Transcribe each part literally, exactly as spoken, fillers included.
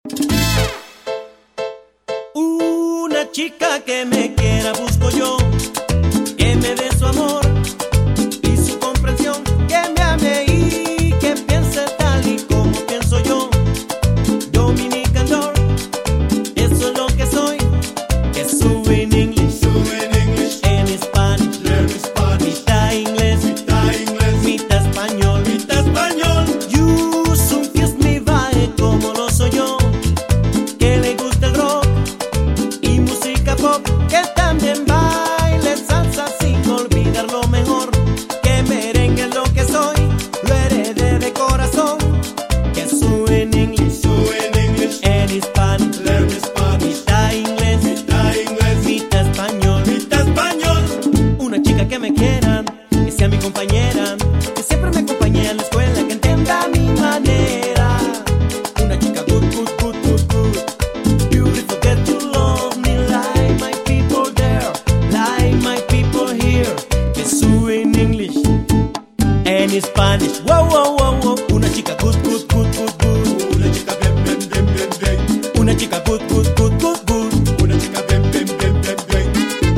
Una chica que me quiera busco yo, que me dé su amor y su comprensión, que me ame y que piense tal y como pienso yo. Dominican girl, eso es lo que soy. Que sube en English, Sue in English, en Spanish, learn Spanish, mitad inglés, mitad inglés, mitad español. mitad español. You son que es mi baile como lo soy yo, que le gusta el rock y música pop, que también baile salsa sin olvidar lo mejor, que merengue es lo que soy, lo heredé de corazón. Que sube en English, Sue in English, en Spanish, learn Spanish, mitad inglés, mitad inglés, mitad español. mitad español. Una chica que me quiera, que sea mi compañera, que siempre me acompañe a la escuela, que entienda mi manera. Una chica good, good, good, good, good. Beautiful, get to love me like my people there, like my people here. Que sube en English, en Spanish. Wow, wow, wow, wow. Una chica good, good, good, good, good. Una chica bien, bien, bien, bien, bien. Una chica good, good, good, good, good. Una chica bien, bien, bien, bien, bien.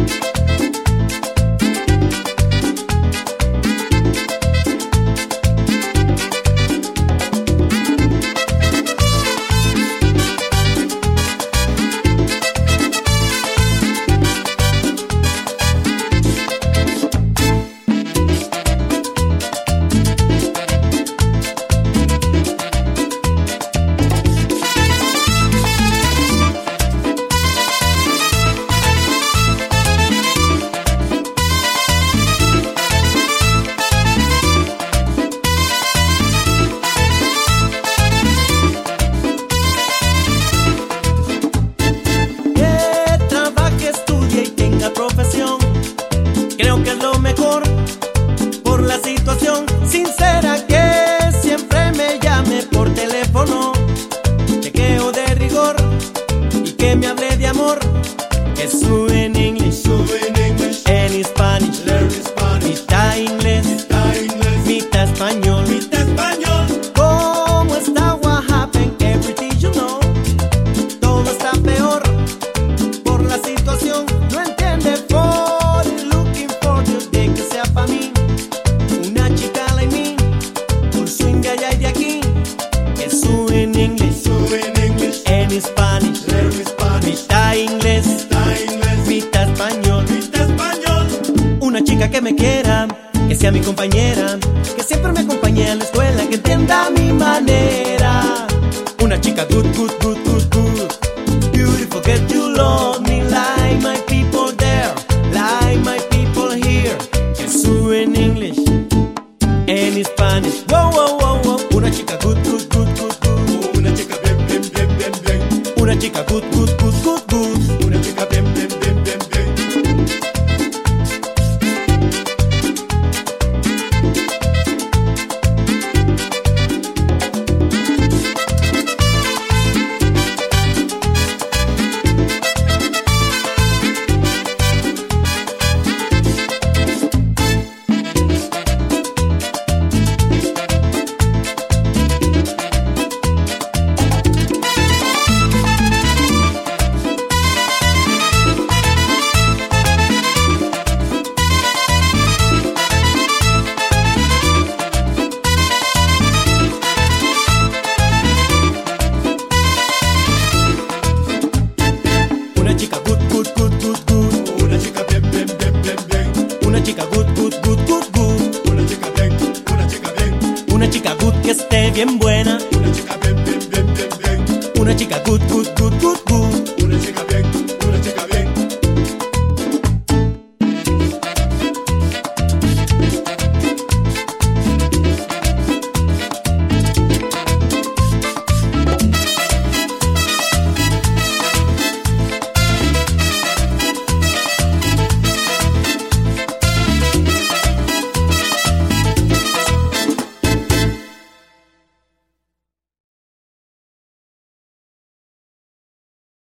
Que trabaje, estudie y tenga profesión. Creo que es lo mejor por la situación. Sincera, que siempre me llame por teléfono. Chequeo de rigor y que me hable de amor. Que sube en English, Sue in English, en Spanish, learn Spanish, mitad inglés, mitad inglés, mitad español. mitad español. ¿Cómo está? What happened? Everything you know. Todo está peor por la situación. No entiende for it, looking for you, de que sea pa' mí. Una chica like me, por swing de allá y de aquí. Que sube en English, Sue in English, en Spanish, learn Spanish, mitad inglés, mitad inglés, mitad español. mitad español. Una chica que me quiera, que sea mi compañera, que siempre me acompañe a la escuela, que entienda mi manera. Una chica good, good, good, good, good. Beautiful, get to love me like my people there, like my people here. Que sube en English, en Spanish. Wow, wow, wow, wow. Una chica good, good, good, good, good. Una chica bien, bien, bien, bien, bien. Una chica good, good, good, good, good. Una chica bien, bien, bien, bien, bien. Una chica good, good, good, good, good. Una chica bien, bien, bien, bien, bien. Una chica good, good, good, good, good. Una chica bien, una chica bien. Una chica good que esté bien buena. Una chica bien, bien, bien, bien, bien. Una chica good, good, good, good, good.